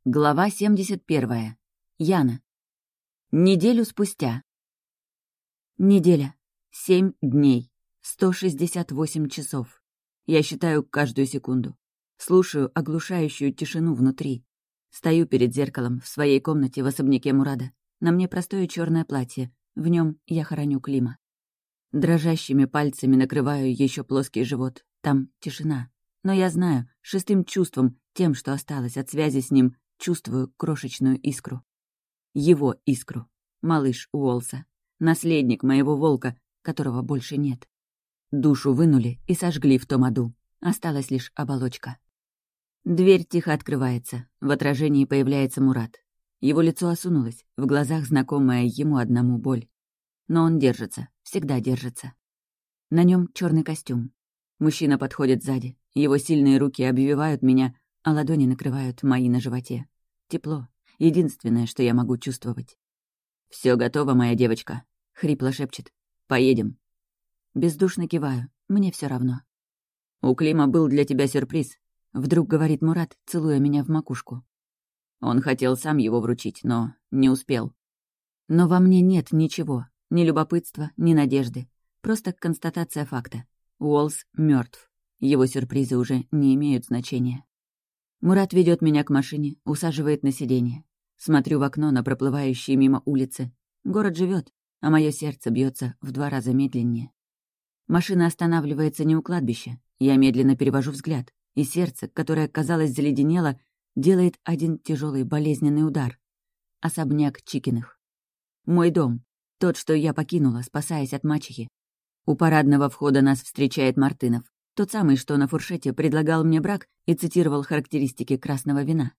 Глава 71. Яна. Неделю спустя. Неделя. 7 дней. 168 часов. Я считаю каждую секунду. Слушаю оглушающую тишину внутри. Стою перед зеркалом в своей комнате в особняке Мурада. На мне простое черное платье. В нем я хороню Клима. Дрожащими пальцами накрываю еще плоский живот. Там тишина. Но я знаю, шестым чувством, тем, что осталось от связи с ним, чувствую крошечную искру. Его искру. Малыш Уолса. Наследник моего волка, которого больше нет. Душу вынули и сожгли в том аду. Осталась лишь оболочка. Дверь тихо открывается. В отражении появляется Мурад. Его лицо осунулось, в глазах знакомая ему одному боль. Но он держится, всегда держится. На нем черный костюм. Мужчина подходит сзади. Его сильные руки обвивают меня, а ладони накрывают мои на животе. Тепло. Единственное, что я могу чувствовать. «Все готово, моя девочка», — хрипло шепчет. «Поедем». Бездушно киваю. Мне все равно. «У Клима был для тебя сюрприз», — вдруг говорит Мурад, целуя меня в макушку. Он хотел сам его вручить, но не успел. Но во мне нет ничего. Ни любопытства, ни надежды. Просто констатация факта. Уолс мертв. Его сюрпризы уже не имеют значения. Мурад ведет меня к машине, усаживает на сиденье. Смотрю в окно на проплывающие мимо улицы. Город живет, а мое сердце бьется в 2 раза медленнее. Машина останавливается не у кладбища. Я медленно перевожу взгляд, и сердце, которое, казалось, заледенело, делает один тяжелый болезненный удар. Особняк Чикиных. Мой дом. Тот, что я покинула, спасаясь от мачехи. У парадного входа нас встречает Мартынов. Тот самый, что на фуршете предлагал мне брак и цитировал характеристики красного вина.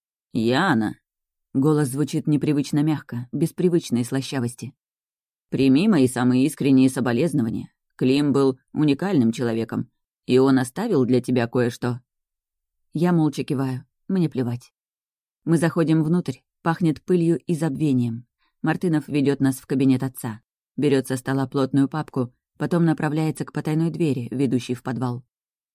«Яна!» Голос звучит непривычно мягко, без привычной слащавости. «Прими мои самые искренние соболезнования. Клим был уникальным человеком, и он оставил для тебя кое-что». Я молча киваю. Мне плевать. Мы заходим внутрь, пахнет пылью и забвением. Мартынов ведет нас в кабинет отца. Берет со стола плотную папку, потом направляется к потайной двери, ведущей в подвал.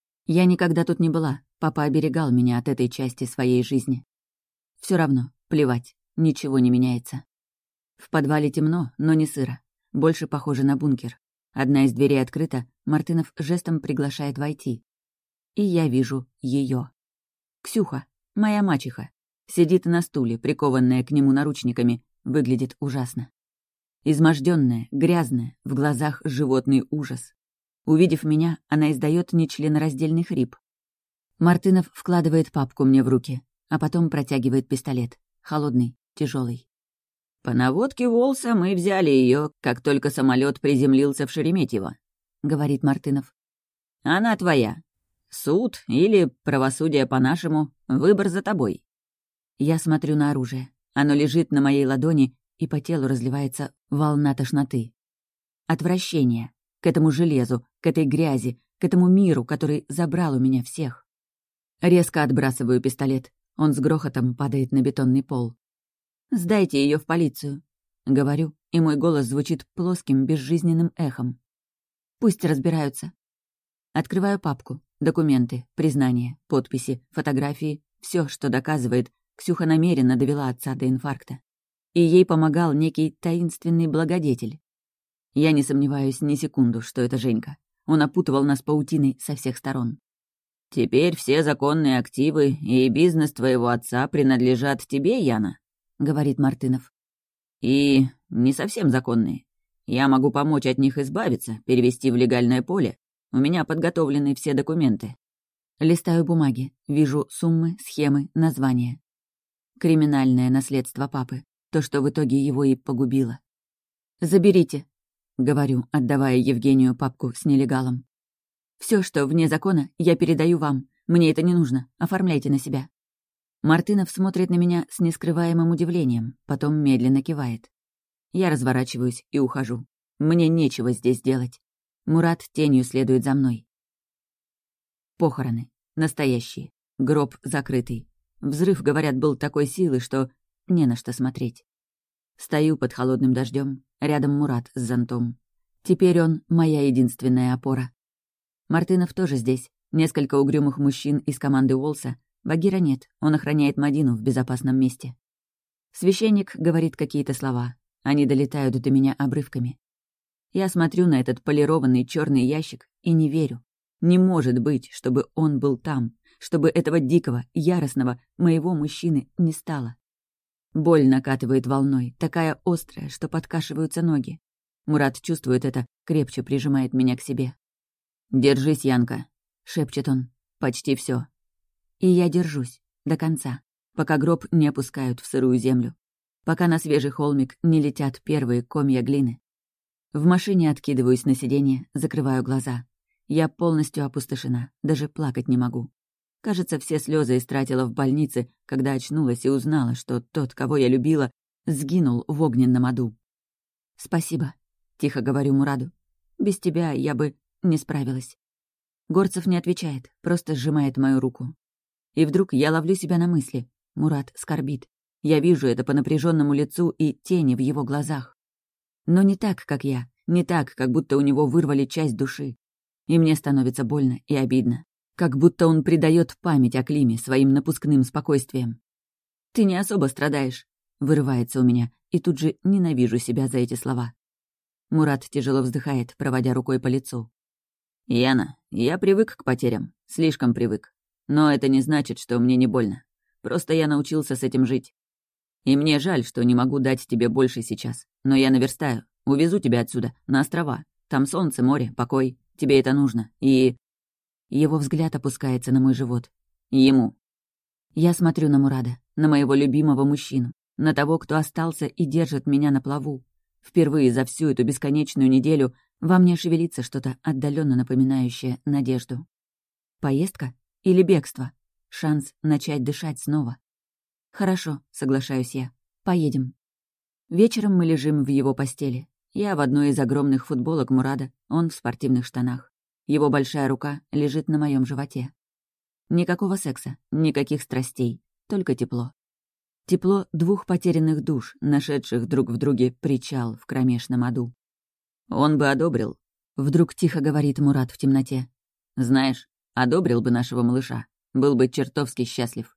Я никогда тут не была, папа оберегал меня от этой части своей жизни. Все равно, плевать, ничего не меняется. В подвале темно, но не сыро. Больше похоже на бункер. Одна из дверей открыта, Мартынов жестом приглашает войти. И я вижу ее. Ксюха, моя мачеха, сидит на стуле, прикованная к нему наручниками, выглядит ужасно. Измождённая, грязная, в глазах животный ужас. Увидев меня, она издает нечленораздельный хрип. Мартынов вкладывает папку мне в руки, а потом протягивает пистолет. Холодный, тяжелый. «По наводке Уолса мы взяли ее, как только самолет приземлился в Шереметьево», — говорит Мартынов. «Она твоя. Суд или правосудие по-нашему — выбор за тобой». Я смотрю на оружие. Оно лежит на моей ладони, и по телу разливается волна тошноты. Отвращение к этому железу, к этой грязи, к этому миру, который забрал у меня всех. Резко отбрасываю пистолет. Он с грохотом падает на бетонный пол. «Сдайте ее в полицию», — говорю, и мой голос звучит плоским, безжизненным эхом. «Пусть разбираются». Открываю папку. Документы, признания, подписи, фотографии. Все, что доказывает, Ксюха намеренно довела отца до инфаркта. И ей помогал некий таинственный благодетель. Я не сомневаюсь ни секунду, что это Женька. Он опутывал нас паутиной со всех сторон. «Теперь все законные активы и бизнес твоего отца принадлежат тебе, Яна», — говорит Мартынов. «И не совсем законные. Я могу помочь от них избавиться, перевести в легальное поле. У меня подготовлены все документы». Листаю бумаги, вижу суммы, схемы, названия. Криминальное наследство папы. То, что в итоге его и погубило. «Заберите», — говорю, отдавая Евгению папку с нелегалом. Все, что вне закона, я передаю вам. Мне это не нужно. Оформляйте на себя». Мартынов смотрит на меня с нескрываемым удивлением, потом медленно кивает. Я разворачиваюсь и ухожу. Мне нечего здесь делать. Мурад тенью следует за мной. Похороны. Настоящие. Гроб закрытый. Взрыв, говорят, был такой силы, что не на что смотреть. Стою под холодным дождем, рядом Мурад с зонтом. Теперь он моя единственная опора. Мартынов тоже здесь. Несколько угрюмых мужчин из команды Уолса, Багира нет, он охраняет Мадину в безопасном месте. Священник говорит какие-то слова. Они долетают до меня обрывками. Я смотрю на этот полированный черный ящик и не верю. Не может быть, чтобы он был там, чтобы этого дикого, яростного, моего мужчины не стало. Боль накатывает волной, такая острая, что подкашиваются ноги. Мурат чувствует это, крепче прижимает меня к себе. «Держись, Янка», — шепчет он. «Почти все. И я держусь до конца, пока гроб не опускают в сырую землю, пока на свежий холмик не летят первые комья глины. В машине откидываюсь на сиденье, закрываю глаза. Я полностью опустошена, даже плакать не могу. Кажется, все слезы истратила в больнице, когда очнулась и узнала, что тот, кого я любила, сгинул в огненном аду. «Спасибо», — тихо говорю Мураду. «Без тебя я бы не справилась». Горцев не отвечает, просто сжимает мою руку. И вдруг я ловлю себя на мысли. Мурат скорбит. Я вижу это по напряженному лицу и тени в его глазах. Но не так, как я, не так, как будто у него вырвали часть души. И мне становится больно и обидно. Как будто он предает память о Климе своим напускным спокойствием. «Ты не особо страдаешь», — вырывается у меня, и тут же ненавижу себя за эти слова. Мурат тяжело вздыхает, проводя рукой по лицу. «Яна, я привык к потерям, слишком привык. Но это не значит, что мне не больно. Просто я научился с этим жить. И мне жаль, что не могу дать тебе больше сейчас. Но я наверстаю, увезу тебя отсюда, на острова. Там солнце, море, покой. Тебе это нужно. И...» Его взгляд опускается на мой живот. Ему. Я смотрю на Мурада, на моего любимого мужчину, на того, кто остался и держит меня на плаву. Впервые за всю эту бесконечную неделю во мне шевелится что-то отдаленно напоминающее надежду. Поездка или бегство? Шанс начать дышать снова. «Хорошо», — соглашаюсь я. «Поедем». Вечером мы лежим в его постели. Я в одной из огромных футболок Мурада, он в спортивных штанах. Его большая рука лежит на моем животе. Никакого секса, никаких страстей, только тепло. Тепло двух потерянных душ, нашедших друг в друге причал в кромешном аду. «Он бы одобрил», — вдруг тихо говорит Мурат в темноте. «Знаешь, одобрил бы нашего малыша, был бы чертовски счастлив».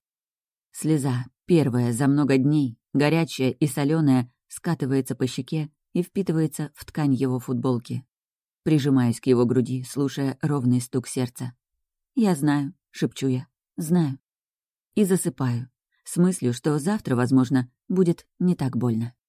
Слеза, первая за много дней, горячая и соленая, скатывается по щеке и впитывается в ткань его футболки. Прижимаюсь к его груди, слушая ровный стук сердца. «Я знаю», — шепчу я, — «знаю». И засыпаю, с мыслью, что завтра, возможно, будет не так больно.